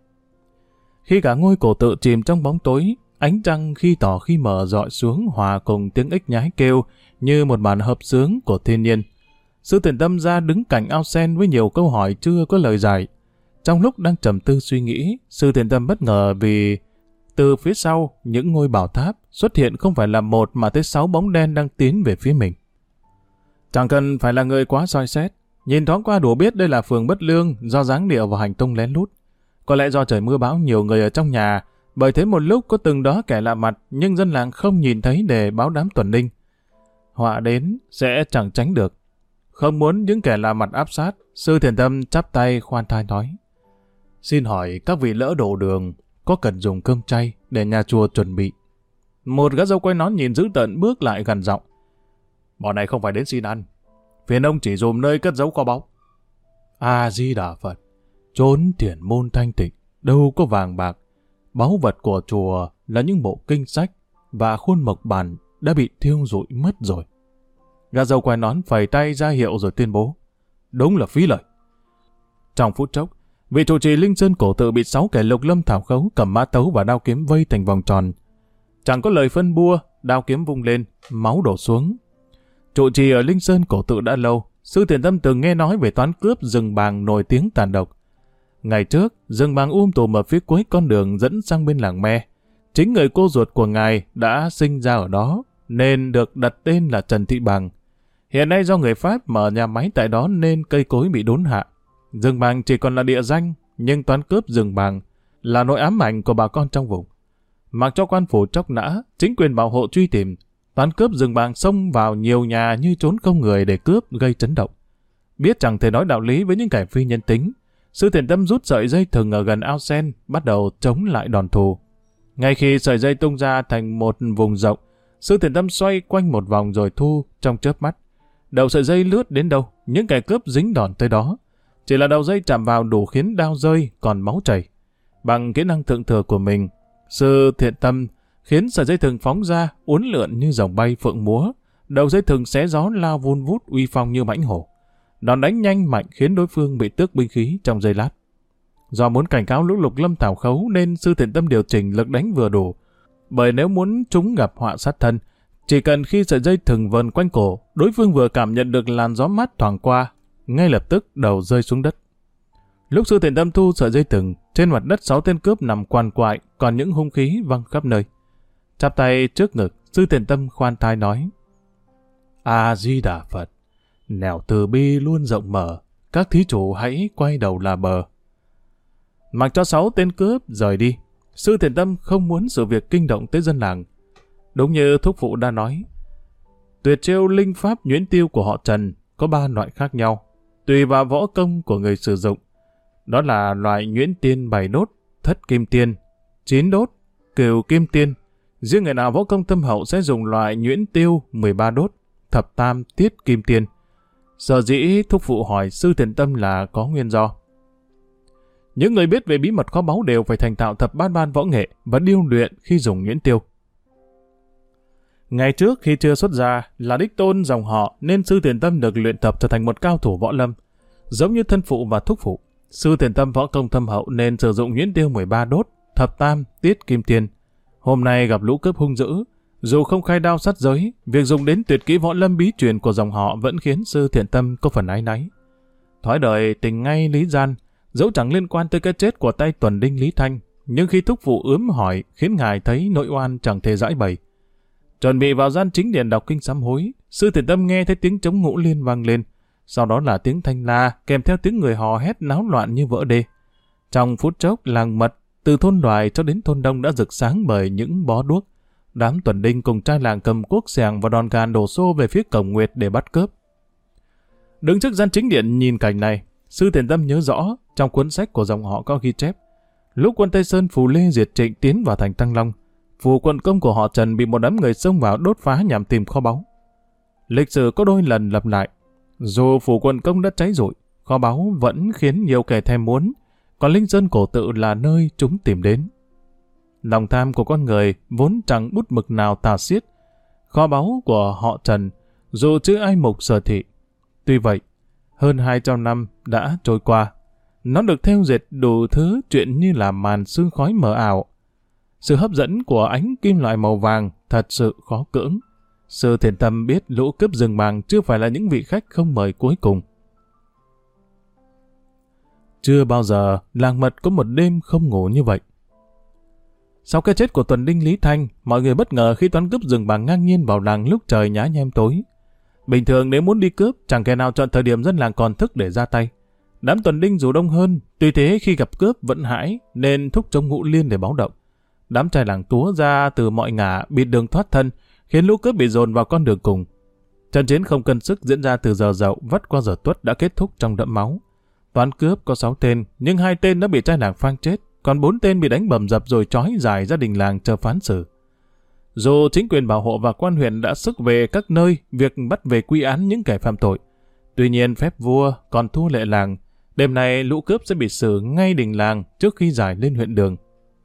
Khi cả ngôi cổ tự chìm trong bóng tối, ánh trăng khi tỏ khi mờ rọi xuống hòa cùng tiếng ếch nhái kêu như một màn hợp xướng của thiên nhiên. Sư Thiện Tâm ra đứng cạnh ao sen với nhiều câu hỏi chưa có lời giải. Trong lúc đang trầm tư suy nghĩ, sư Thiện Tâm bất ngờ vì từ phía sau những ngôi bảo tháp xuất hiện không phải là một mà tới 6 bóng đen đang tiến về phía mình. Chẳng cần phải là người quá soi xét, nhìn thoáng qua đủ biết đây là phường Bất Lương do dáng điệu và hành tung lén lút. Có lẽ do trời mưa bão nhiều người ở trong nhà, bởi thế một lúc có từng đó kẻ lạ mặt nhưng dân làng không nhìn thấy để báo đám tuần ninh. Họa đến sẽ chẳng tránh được. Không muốn những kẻ lạ mặt áp sát, sư Thiện Tâm chắp tay khoan thai nói: Xin hỏi các vị lỡ đổ đường có cần dùng cơm chay để nhà chùa chuẩn bị? Một gã dâu quay nón nhìn dữ tợn bước lại gần giọng: Bọn này không phải đến xin ăn, phiền ông chỉ dùm nơi cất giấu kho báu. A Di Đà Phật, chốn thiền môn thanh tịnh đâu có vàng bạc, báu vật của chùa là những bộ kinh sách và khuôn mộc bản đã bị thiêu rụi mất rồi. Gã dâu quay nón phẩy tay ra hiệu rồi tuyên bố: Đúng là phí lời. Trong phút chốc, vị trụ trì Linh Sơn cổ tự bị 6 kẻ lục lâm thảo khấu cầm mã tấu và đao kiếm vây thành vòng tròn. Chẳng có lời phân bua, đao kiếm vung lên, máu đổ xuống. Trụ trì ở Linh Sơn cổ tự đã lâu, sư Thiện Tâm từng nghe nói về toán cướp rừng bàng nổi tiếng tàn độc. Ngày trước, rừng bàng tùm ở phía cuối con đường dẫn sang bên làng Me. Chính người cô ruột của ngài đã sinh ra ở đó, nên được đặt tên là Trần Thị Bàng. Hiện nay do người Pháp mở nhà máy tại đó nên cây cối bị đốn hạ. Rừng bàng chỉ còn là địa danh, nhưng toán cướp rừng bàng là nỗi ám ảnh của bà con trong vùng. Mặc cho quan phủ tróc nã, chính quyền bảo hộ truy tìm, toán cướp rừng bàng xông vào nhiều nhà như trốn không người để cướp gây chấn động. Biết chẳng thể nói đạo lý với những kẻ phi nhân tính, sư Thiện Tâm rút sợi dây thừng ở gần ao sen, bắt đầu chống lại đòn thù. Ngay khi sợi dây tung ra thành một vùng rộng, sư Thiện Tâm xoay quanh một vòng rồi thu trong chớp mắt. Đầu sợi dây lướt đến đâu, những kẻ cướp dính đòn tới đó. Chỉ là đầu dây chạm vào đủ khiến đao rơi, còn máu chảy. Bằng kỹ năng thượng thừa của mình, sư Thiện Tâm khiến sợi dây thừng phóng ra, uốn lượn như rồng bay phượng múa. Đầu dây thừng xé gió lao vun vút uy phong như mãnh hổ. Đòn đánh nhanh mạnh khiến đối phương bị tước binh khí trong giây lát. Do muốn cảnh cáo lũ lục lâm thảo khấu nên sư Thiện Tâm điều chỉnh lực đánh vừa đủ. Bởi nếu muốn chúng gặp họa sát thân, chỉ cần khi sợi dây thừng vờn quanh cổ, đối phương vừa cảm nhận được làn gió mát thoảng qua, ngay lập tức đầu rơi xuống đất. Lúc sư Thiện Tâm thu sợi dây thừng, trên mặt đất 6 tên cướp nằm quằn quại, còn những hung khí văng khắp nơi. Chắp tay trước ngực, sư Thiện Tâm khoan thai nói: A Di Đà Phật, nẻo từ bi luôn rộng mở, các thí chủ hãy quay đầu là bờ. Mặc cho 6 tên cướp rời đi, sư Thiện Tâm không muốn sự việc kinh động tới dân làng. Đúng như thúc phụ đã nói, tuyệt chiêu linh pháp nhuyễn tiêu của họ Trần có 3 loại khác nhau, tùy vào võ công của người sử dụng. Đó là loại nhuyễn tiên 7 đốt, thất kim tiên, 9 đốt, cửu kim tiên. Riêng người nào võ công thâm hậu sẽ dùng loại nhuyễn tiêu 13 đốt, thập tam tiết kim tiên. Sở dĩ thúc phụ hỏi sư Thiện Tâm là có nguyên do. Những người biết về bí mật kho báu đều phải thành thạo thập bát ban võ nghệ và điêu luyện khi dùng nhuyễn tiêu. Ngày trước khi chưa xuất gia là đích tôn dòng họ nên Sư Thiền Tâm được luyện tập trở thành một cao thủ võ lâm. Giống như thân phụ và thúc phụ, Sư Thiền Tâm võ công thâm hậu nên sử dụng nhuyễn tiêu 13 đốt, thập tam, tiết kim tiền. Hôm nay gặp lũ cướp hung dữ, dù không khai đao sát giới, việc dùng đến tuyệt kỹ võ lâm bí truyền của dòng họ vẫn khiến Sư Thiền Tâm có phần áy náy. Thói đời tình ngay lý gian, dẫu chẳng liên quan tới cái chết của tay tuần đinh Lý Thanh, nhưng khi thúc phụ ướm hỏi khiến ngài thấy nội oan chẳng thể giải bày. Chuẩn bị vào gian chính điện đọc kinh sám hối, Sư Thiền Tâm nghe thấy tiếng trống ngũ liên vang lên, sau đó là tiếng thanh la kèm theo tiếng người hò hét náo loạn như vỡ đê. Trong phút chốc, làng Mật từ thôn Đoài cho đến thôn Đông đã rực sáng bởi những bó đuốc. Đám tuần đinh cùng trai làng cầm cuốc xẻng và đòn gàn đổ xô về phía cổng Nguyệt để bắt cướp. Đứng trước gian chính điện nhìn cảnh này, Sư Thiền Tâm nhớ rõ trong cuốn sách của dòng họ có ghi chép lúc quân Tây Sơn Phù Lê diệt Trịnh tiến vào thành Tăng Long, Phù quận công của họ Trần bị một đám người xông vào đốt phá nhằm tìm kho báu. Lịch sử có đôi lần lặp lại, dù Phù quận công đã cháy rụi, kho báu vẫn khiến nhiều kẻ thèm muốn, còn Linh Sơn Cổ Tự là nơi chúng tìm đến. Lòng tham của con người vốn chẳng bút mực nào tà xiết. Kho báu của họ Trần, dù chưa ai mục sở thị. Tuy vậy, hơn 200 năm đã trôi qua, nó được thêu dệt đủ thứ chuyện như là màn sương khói mờ ảo. Sự hấp dẫn của ánh kim loại màu vàng thật sự khó cưỡng. Sư Thiền Tâm biết lũ cướp rừng vàng chưa phải là những vị khách không mời cuối cùng. Chưa bao giờ làng Mật có một đêm không ngủ như vậy. Sau cái chết của tuần đinh Lý Thanh, mọi người bất ngờ khi toán cướp rừng vàng ngang nhiên vào làng lúc trời nhá nhem tối. Bình thường nếu muốn đi cướp, chẳng kẻ nào chọn thời điểm dân làng còn thức để ra tay. Đám tuần đinh dù đông hơn, tuy thế khi gặp cướp vẫn hãi nên thúc trống ngũ liên để báo động. Đám trai làng túa ra từ mọi ngả bịt đường thoát thân, khiến lũ cướp bị dồn vào con đường cùng. Trận chiến không cân sức diễn ra từ giờ Dậu vắt qua giờ Tuất đã kết thúc trong đẫm máu. Toán cướp có 6 tên, nhưng 2 tên đã bị trai làng phang chết, còn 4 tên bị đánh bầm dập rồi trói dài gia đình làng chờ phán xử. Dù chính quyền bảo hộ và quan huyện đã sức về các nơi việc bắt về quy án những kẻ phạm tội, tuy nhiên phép vua còn thua lệ làng. Đêm nay lũ cướp sẽ bị xử ngay đình làng trước khi giải lên huyện đường.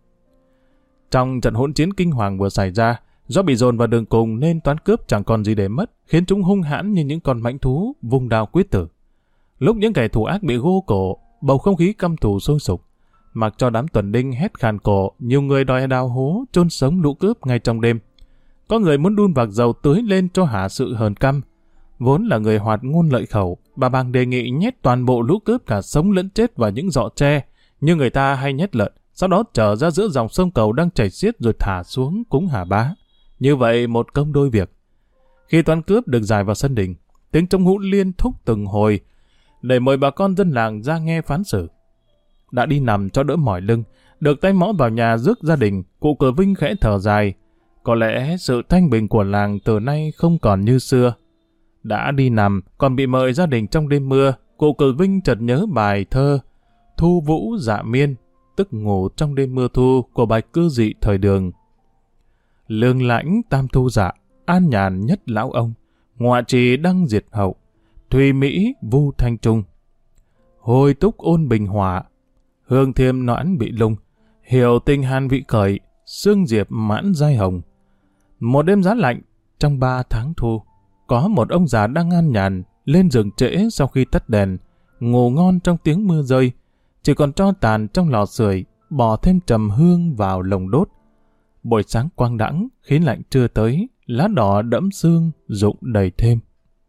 Trong trận hỗn chiến kinh hoàng vừa xảy ra, do bị dồn vào đường cùng nên toán cướp chẳng còn gì để mất, khiến chúng hung hãn như những con mãnh thú vung đao quyết tử. Lúc những kẻ thủ ác bị gô cổ, bầu không khí căm thù sôi sục. Mặc cho đám tuần đinh hét khàn cổ, nhiều người đòi đào hố chôn sống lũ cướp ngay trong đêm. Có người muốn đun vạc dầu tưới lên cho hả sự hờn căm. Vốn là người hoạt ngôn lợi khẩu, bà Bàng đề nghị nhét toàn bộ lũ cướp cả sống lẫn chết vào những giọ tre, như người ta hay nhét lợn, sau đó trở ra giữa dòng sông cầu đang chảy xiết rồi thả xuống cúng Hà Bá. Như vậy một công đôi việc. Khi toán cướp được giải vào sân đình, tiếng trống hũ liên thúc từng hồi để mời bà con dân làng ra nghe phán xử. Đã đi nằm cho đỡ mỏi lưng, được tay mõ vào nhà rước gia đình, cụ Cờ Vinh khẽ thở dài. Có lẽ sự thanh bình của làng từ nay không còn như xưa. Đã đi nằm, còn bị mời gia đình trong đêm mưa, cụ Cờ Vinh chợt nhớ bài thơ Thu Vũ Dạ Miên, tức ngủ trong đêm mưa thu của Bạch Cư Dị thời Đường. Lương lãnh tam thu dạ, an nhàn nhất lão ông, ngọa trì đăng diệt hậu, thùy mỹ vu thanh trung. Hồi túc ôn bình hỏa, hương thiêm noãn bị lung, hiểu tình hàn vị khởi, sương diệp mãn giai hồng. Một đêm giá lạnh, trong 3 tháng thu, có một ông già đang an nhàn, lên giường trễ sau khi tắt đèn, ngủ ngon trong tiếng mưa rơi, chỉ còn tro tàn trong lò sưởi, bỏ thêm trầm hương vào lồng đốt. Buổi sáng quang đãng, khí lạnh trưa tới, lá đỏ đẫm sương rụng đầy thêm.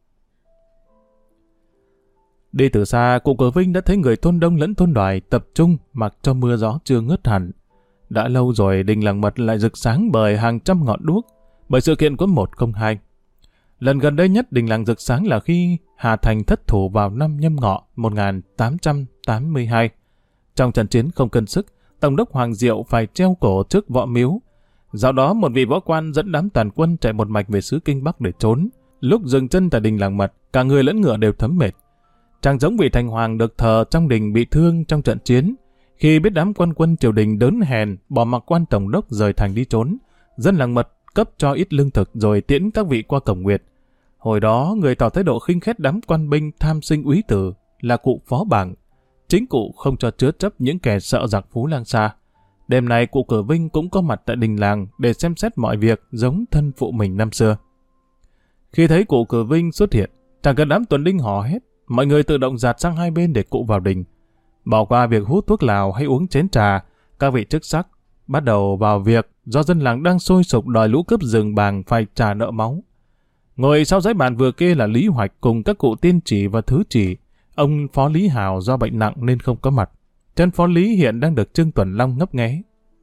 Đi từ xa, cụ Cờ Vinh đã thấy người thôn Đông lẫn thôn Đoài tập trung mặc cho mưa gió chưa ngớt hẳn. Đã lâu rồi đình làng Mật lại rực sáng bởi hàng trăm ngọn đuốc, bởi sự kiện có 102. Lần gần đây nhất đình làng rực sáng là khi Hà Thành thất thủ vào năm Nhâm Ngọ 1882. Trong trận chiến không cân sức, Tổng đốc Hoàng Diệu phải treo cổ trước võ miếu. Dạo đó một vị võ quan dẫn đám tàn quân chạy một mạch về xứ Kinh Bắc để trốn. Lúc dừng chân tại đình làng Mật, cả người lẫn ngựa đều thấm mệt. Chẳng giống vị thành hoàng được thờ trong đình bị thương trong trận chiến. Khi biết đám quan quân triều đình đớn hèn, bỏ mặc quan tổng đốc rời thành đi trốn, dân làng Mật cấp cho ít lương thực rồi tiễn các vị qua cổng Nguyệt. Hồi đó người tỏ thái độ khinh khét đám quan binh tham sinh úy tử là cụ Phó Bảng. Chính cụ không cho chứa chấp những kẻ sợ giặc Phú Lang Sa. Đêm nay cụ Cử Vinh cũng có mặt tại đình làng để xem xét mọi việc giống thân phụ mình năm xưa. Khi thấy cụ Cử Vinh xuất hiện, chẳng cần đám tuần đinh hò hét, mọi người tự động dạt sang hai bên để cụ vào đình. Bỏ qua việc hút thuốc lào hay uống chén trà, các vị chức sắc bắt đầu vào việc do dân làng đang sôi sục đòi lũ cướp rừng bàng phải trả nợ máu. Ngồi sau dãy bàn vừa kia là Lý Hoạch cùng các cụ tiên chỉ và thứ chỉ. Ông Phó Lý Hào do bệnh nặng nên không có mặt. Chân Phó Lý hiện đang được Trương Tuần Long ngấp nghé.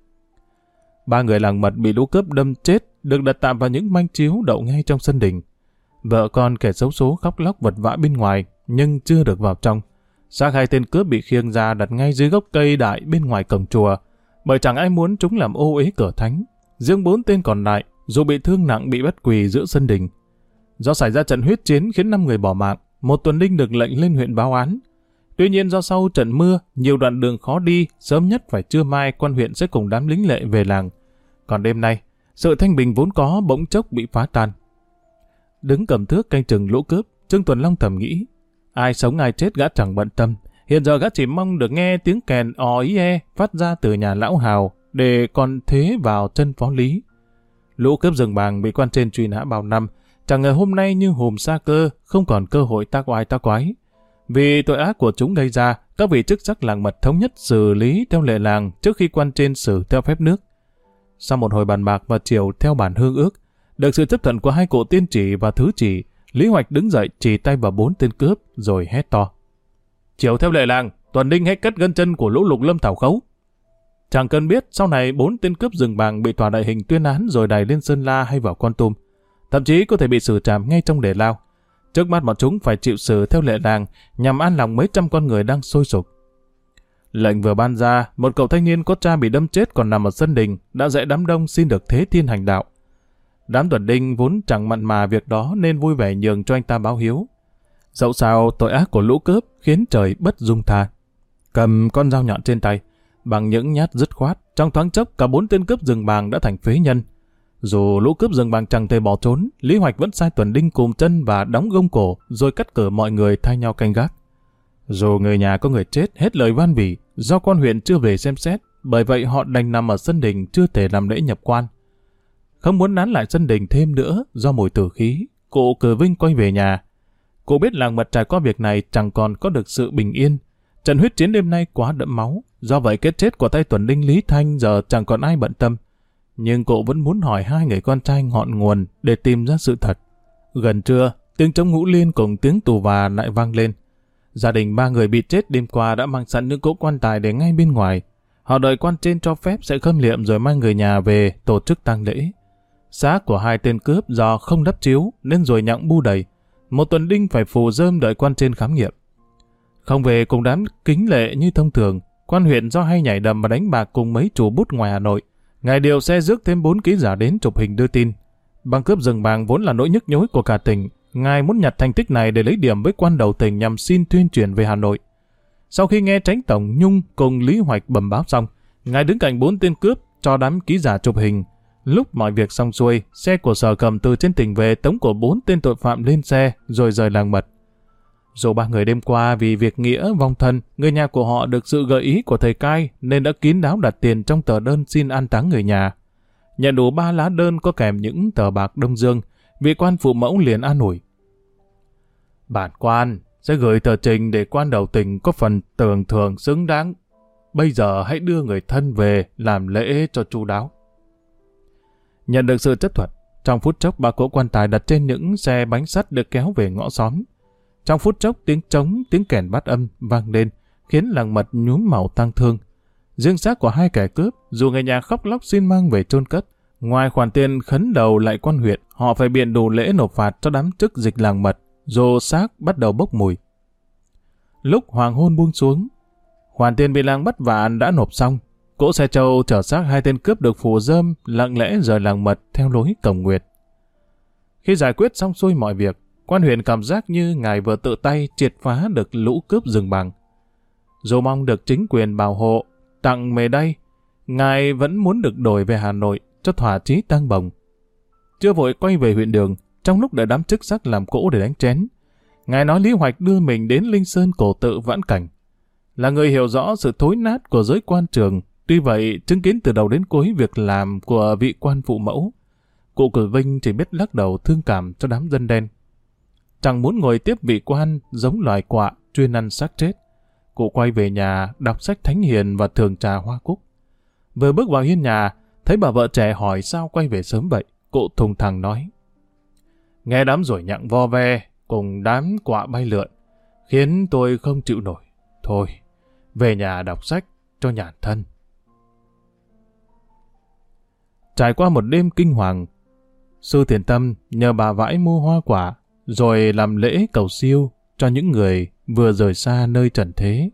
Ba người làng Mật bị lũ cướp đâm chết được đặt tạm vào những manh chiếu đậu ngay trong sân đình. Vợ con kẻ xấu số khóc lóc vật vã bên ngoài nhưng chưa được vào trong. Xác hai tên cướp bị khiêng ra đặt ngay dưới gốc cây đại bên ngoài cổng chùa, bởi chẳng ai muốn chúng làm ô uế cửa thánh. Riêng 4 tên còn lại dù bị thương nặng bị bắt quỳ giữa sân đình. Do xảy ra trận huyết chiến khiến 5 người bỏ mạng, một tuần đinh được lệnh lên huyện báo án. Tuy nhiên do sau trận mưa, nhiều đoạn đường khó đi, sớm nhất phải trưa mai quan huyện sẽ cùng đám lính lệ về làng. Còn đêm nay, sự thanh bình vốn có bỗng chốc bị phá tan. Đứng cầm thước canh chừng lũ cướp, Trương Tuần Long thầm nghĩ, ai sống ai chết gã chẳng bận tâm. Hiện giờ gã chỉ mong được nghe tiếng kèn ò ý e phát ra từ nhà lão Hào để còn thế vào chân Phó Lý. Lũ cướp rừng bàng bị quan trên truy nã bao năm, chẳng ngờ hôm nay như hùm sa cơ, không còn cơ hội tác oai tác quái. Vì tội ác của chúng gây ra, các vị chức sắc làng Mật thống nhất xử lý theo lệ làng trước khi quan trên xử theo phép nước. Sau một hồi bàn bạc và chiều theo bản hương ước, được sự chấp thuận của hai cụ tiên chỉ và thứ chỉ, Lý Hoạch đứng dậy chỉ tay vào 4 tên cướp rồi hét to. Chiều theo lệ làng, tuần đinh hãy cắt gân chân của lũ lục lâm thảo khấu. Chẳng cần biết sau này 4 tên cướp rừng bàng bị tòa đại hình tuyên án rồi đày lên Sơn La hay vào Kon Tum. Thậm chí có thể bị xử trảm ngay trong đề lao. Trước mắt bọn chúng phải chịu xử theo lệ làng nhằm an lòng mấy trăm con người đang sôi sục. Lệnh vừa ban ra, một cậu thanh niên có cha bị đâm chết còn nằm ở sân đình đã dạy đám đông xin được thế thiên hành đạo. Đám tuần đinh vốn chẳng mặn mà việc đó nên vui vẻ nhường cho anh ta báo hiếu. Dẫu sao tội ác của lũ cướp khiến trời bất dung tha. Cầm con dao nhọn trên tay, bằng những nhát dứt khoát, trong thoáng chốc cả 4 tên cướp rừng bàng đã thành phế nhân. Dù lũ cướp rừng bàng chẳng thể bỏ trốn, Lý Hoạch vẫn sai tuần đinh cùm chân và đóng gông cổ rồi cắt cử mọi người thay nhau canh gác. Dù người nhà có người chết hết lời van vỉ, do quan huyện chưa về xem xét, bởi vậy họ đành nằm ở sân đình chưa thể làm lễ nhập quan. Không muốn nán lại sân đình thêm nữa do mùi tử khí, cụ Cử Vinh quay về nhà. Cụ biết làng Mật trải qua việc này chẳng còn có được sự bình yên. Trận huyết chiến đêm nay quá đẫm máu, do vậy cái chết của tay tuần đinh Lý Thanh giờ chẳng còn ai bận tâm. Nhưng cụ vẫn muốn hỏi hai người con trai ngọn nguồn để tìm ra sự thật. Gần trưa, tiếng trống ngũ liên cùng tiếng tù và lại vang lên. Gia đình 3 người bị chết đêm qua đã mang sẵn những cỗ quan tài để ngay bên ngoài. Họ đợi quan trên cho phép sẽ khâm liệm rồi mang người nhà về tổ chức tang lễ. Xác của 2 tên cướp do không đắp chiếu nên rồi nhặng bu đầy. Một tuần đinh phải phù rơm đợi quan trên khám nghiệm. Không về cùng đám kính lệ như thông thường, quan huyện do hay nhảy đầm và đánh bạc cùng mấy chủ bút ngoài Hà Nội. Ngài điều xe rước thêm 4 ký giả đến chụp hình đưa tin. Băng cướp rừng bàng vốn là nỗi nhức nhối của cả tỉnh. Ngài muốn nhặt thành tích này để lấy điểm với quan đầu tỉnh nhằm xin tuyên truyền về Hà Nội. Sau khi nghe Tránh Tổng Nhung cùng Lý Hoạch bẩm báo xong, Ngài đứng cạnh 4 tên cướp cho đám ký giả chụp hình. Lúc mọi việc xong xuôi, xe của Sở Cầm từ trên tỉnh về tống của 4 tên tội phạm lên xe rồi rời làng Mật. Dù 3 người đêm qua vì việc nghĩa vong thân, người nhà của họ được sự gợi ý của thầy cai nên đã kín đáo đặt tiền trong tờ đơn xin an táng người nhà. Nhận đủ 3 lá đơn có kèm những tờ bạc Đông Dương, vị quan phụ mẫu liền an ủi. Bản quan sẽ gửi tờ trình để quan đầu tỉnh có phần tưởng thưởng xứng đáng. Bây giờ hãy đưa người thân về làm lễ cho chu đáo. Nhận được sự chấp thuận, trong phút chốc 3 cỗ quan tài đặt trên những xe bánh sắt được kéo về ngõ xóm. Trong phút chốc tiếng trống, tiếng kèn bát âm vang lên, khiến làng Mật nhuốm màu tang thương. Riêng xác của 2 kẻ cướp, dù người nhà khóc lóc xin mang về chôn cất, ngoài khoản tiền khấn đầu lại quan huyện, họ phải biện đủ lễ nộp phạt cho đám chức dịch làng Mật, rồi xác bắt đầu bốc mùi. Lúc hoàng hôn buông xuống, khoản tiền bị làng Bất Vạn đã nộp xong. Cỗ xe trâu chở xác 2 tên cướp được phủ rơm lặng lẽ rời làng Mật theo lối Cổng Nguyệt. Khi giải quyết xong xuôi mọi việc, quan huyện cảm giác như ngài vừa tự tay triệt phá được lũ cướp rừng bàng. Dù mong được chính quyền bảo hộ, tặng mề đây, ngài vẫn muốn được đổi về Hà Nội cho thỏa chí tang bồng. Chưa vội quay về huyện Đường, trong lúc đợi đám chức sắc làm cỗ để đánh chén, ngài nói Lý Hoạch đưa mình đến Linh Sơn cổ tự vãn cảnh. Là người hiểu rõ sự thối nát của giới quan trường, Tuy vậy, chứng kiến từ đầu đến cuối việc làm của vị quan phụ mẫu, cụ Cử Vinh chỉ biết lắc đầu thương cảm cho đám dân đen. Chẳng muốn ngồi tiếp vị quan giống loài quạ chuyên ăn xác chết. Cụ quay về nhà đọc sách thánh hiền và thưởng trà hoa cúc. Vừa bước vào hiên nhà, thấy bà vợ trẻ hỏi sao quay về sớm vậy. Cụ thùng thẳng nói: nghe đám ruồi nhặng vo ve cùng đám quạ bay lượn khiến tôi không chịu nổi. Thôi, về nhà đọc sách cho nhàn thân. Trải qua một đêm kinh hoàng, Sư Thiền Tâm nhờ bà vãi mua hoa quả rồi làm lễ cầu siêu cho những người vừa rời xa nơi trần thế.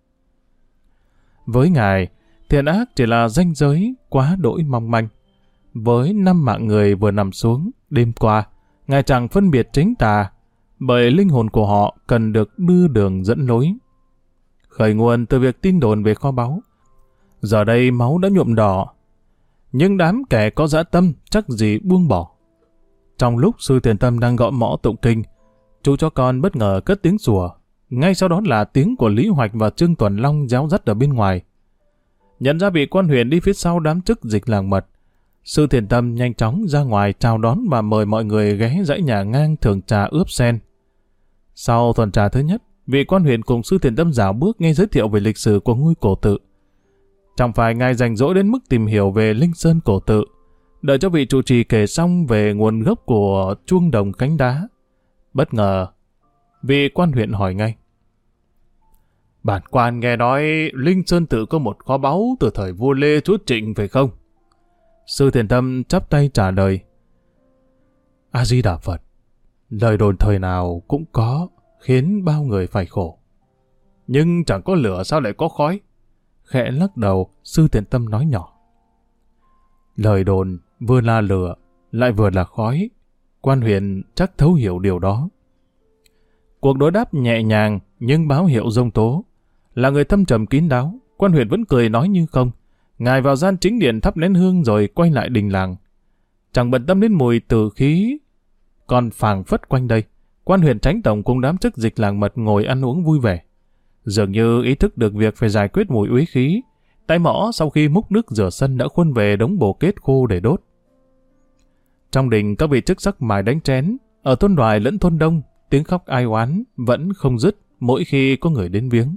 Với Ngài, thiện ác chỉ là ranh giới quá đỗi mong manh. Với 5 mạng người vừa nằm xuống đêm qua, Ngài chẳng phân biệt chính tà, bởi linh hồn của họ cần được đưa đường dẫn lối. Khởi nguồn từ việc tin đồn về kho báu, giờ đây máu đã nhuộm đỏ, nhưng đám kẻ có dã tâm chắc gì buông bỏ. Trong lúc Sư Thiền Tâm đang gõ mõ tụng kinh, chú chó con bất ngờ cất tiếng sủa, ngay sau đó là tiếng của Lý Hoạch và Trương Tuần Long réo rắt ở bên ngoài. Nhận ra vị quan huyền đi phía sau đám chức dịch làng mật, Sư Thiền Tâm nhanh chóng ra ngoài chào đón và mời mọi người ghé dãy nhà ngang thưởng trà ướp sen. Sau tuần trà thứ nhất, vị quan huyền cùng Sư Thiền Tâm dạo bước nghe giới thiệu về lịch sử của ngôi cổ tự. Chẳng phải Ngài rảnh rỗi đến mức tìm hiểu về Linh Sơn cổ tự. Đợi cho vị trụ trì kể xong về nguồn gốc của chuông đồng cánh đá, bất ngờ vị quan huyện hỏi ngay: bản quan nghe nói Linh Sơn tự có một kho báu từ thời vua Lê Chúa Trịnh phải không? Sư Thiền Tâm chắp tay trả lời: A Di Đà Phật, lời đồn thời nào cũng có, khiến bao người phải khổ. Nhưng chẳng có lửa sao lại có khói? Khẽ lắc đầu, Sư Thiền Tâm nói nhỏ: lời đồn vừa là lửa, lại vừa là khói. Quan huyện chắc thấu hiểu điều đó. Cuộc đối đáp nhẹ nhàng nhưng báo hiệu giông tố. Là người thâm trầm kín đáo, quan huyện vẫn cười nói như không. Ngài vào gian chính điện thắp nén hương rồi quay lại đình làng. Chẳng bận tâm đến mùi tử khí còn phảng phất quanh đây. Quan huyện Tránh Tổng cùng đám chức dịch làng mật ngồi ăn uống vui vẻ. Dường như ý thức được việc phải giải quyết mùi uế khí, tay mõ sau khi múc nước rửa sân đã khuân về đống bồ kết khô để đốt. Trong đình các vị chức sắc mài đánh chén, ở thôn Đoài lẫn thôn Đông, tiếng khóc ai oán vẫn không dứt mỗi khi có người đến viếng.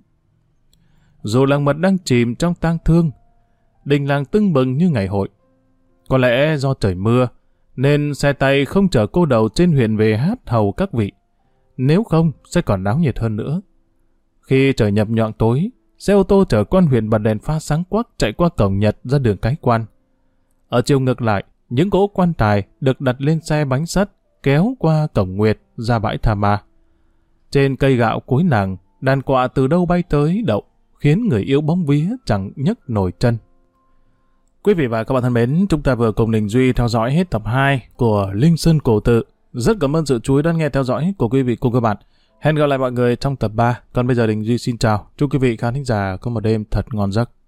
Dù làng mật đang chìm trong tang thương, đình làng tưng bừng như ngày hội. Có lẽ do trời mưa, nên xe tay không chở cô đầu trên huyện về hát hầu các vị. Nếu không, sẽ còn náo nhiệt hơn nữa. Khi trời nhập nhọn tối, xe ô tô chở quan huyện bật đèn pha sáng quắc chạy qua cổng Nhật ra đường Cái Quan. Ở chiều ngược lại, những cỗ quan tài được đặt lên xe bánh sắt kéo qua cổng Nguyệt ra bãi Tha Ma. Trên cây gạo cuối nàng, đàn quạ từ đâu bay tới đậu, khiến người yêu bóng vía chẳng nhấc nổi chân. Quý vị và các bạn thân mến, chúng ta vừa cùng Đình Duy theo dõi hết tập 2 của Linh Sơn Cổ Tự. Rất cảm ơn sự chú ý đón nghe theo dõi của quý vị cùng các bạn. Hẹn gặp lại mọi người trong tập 3. Còn bây giờ Đình Duy xin chào. Chúc quý vị khán thính giả có một đêm thật ngon giấc.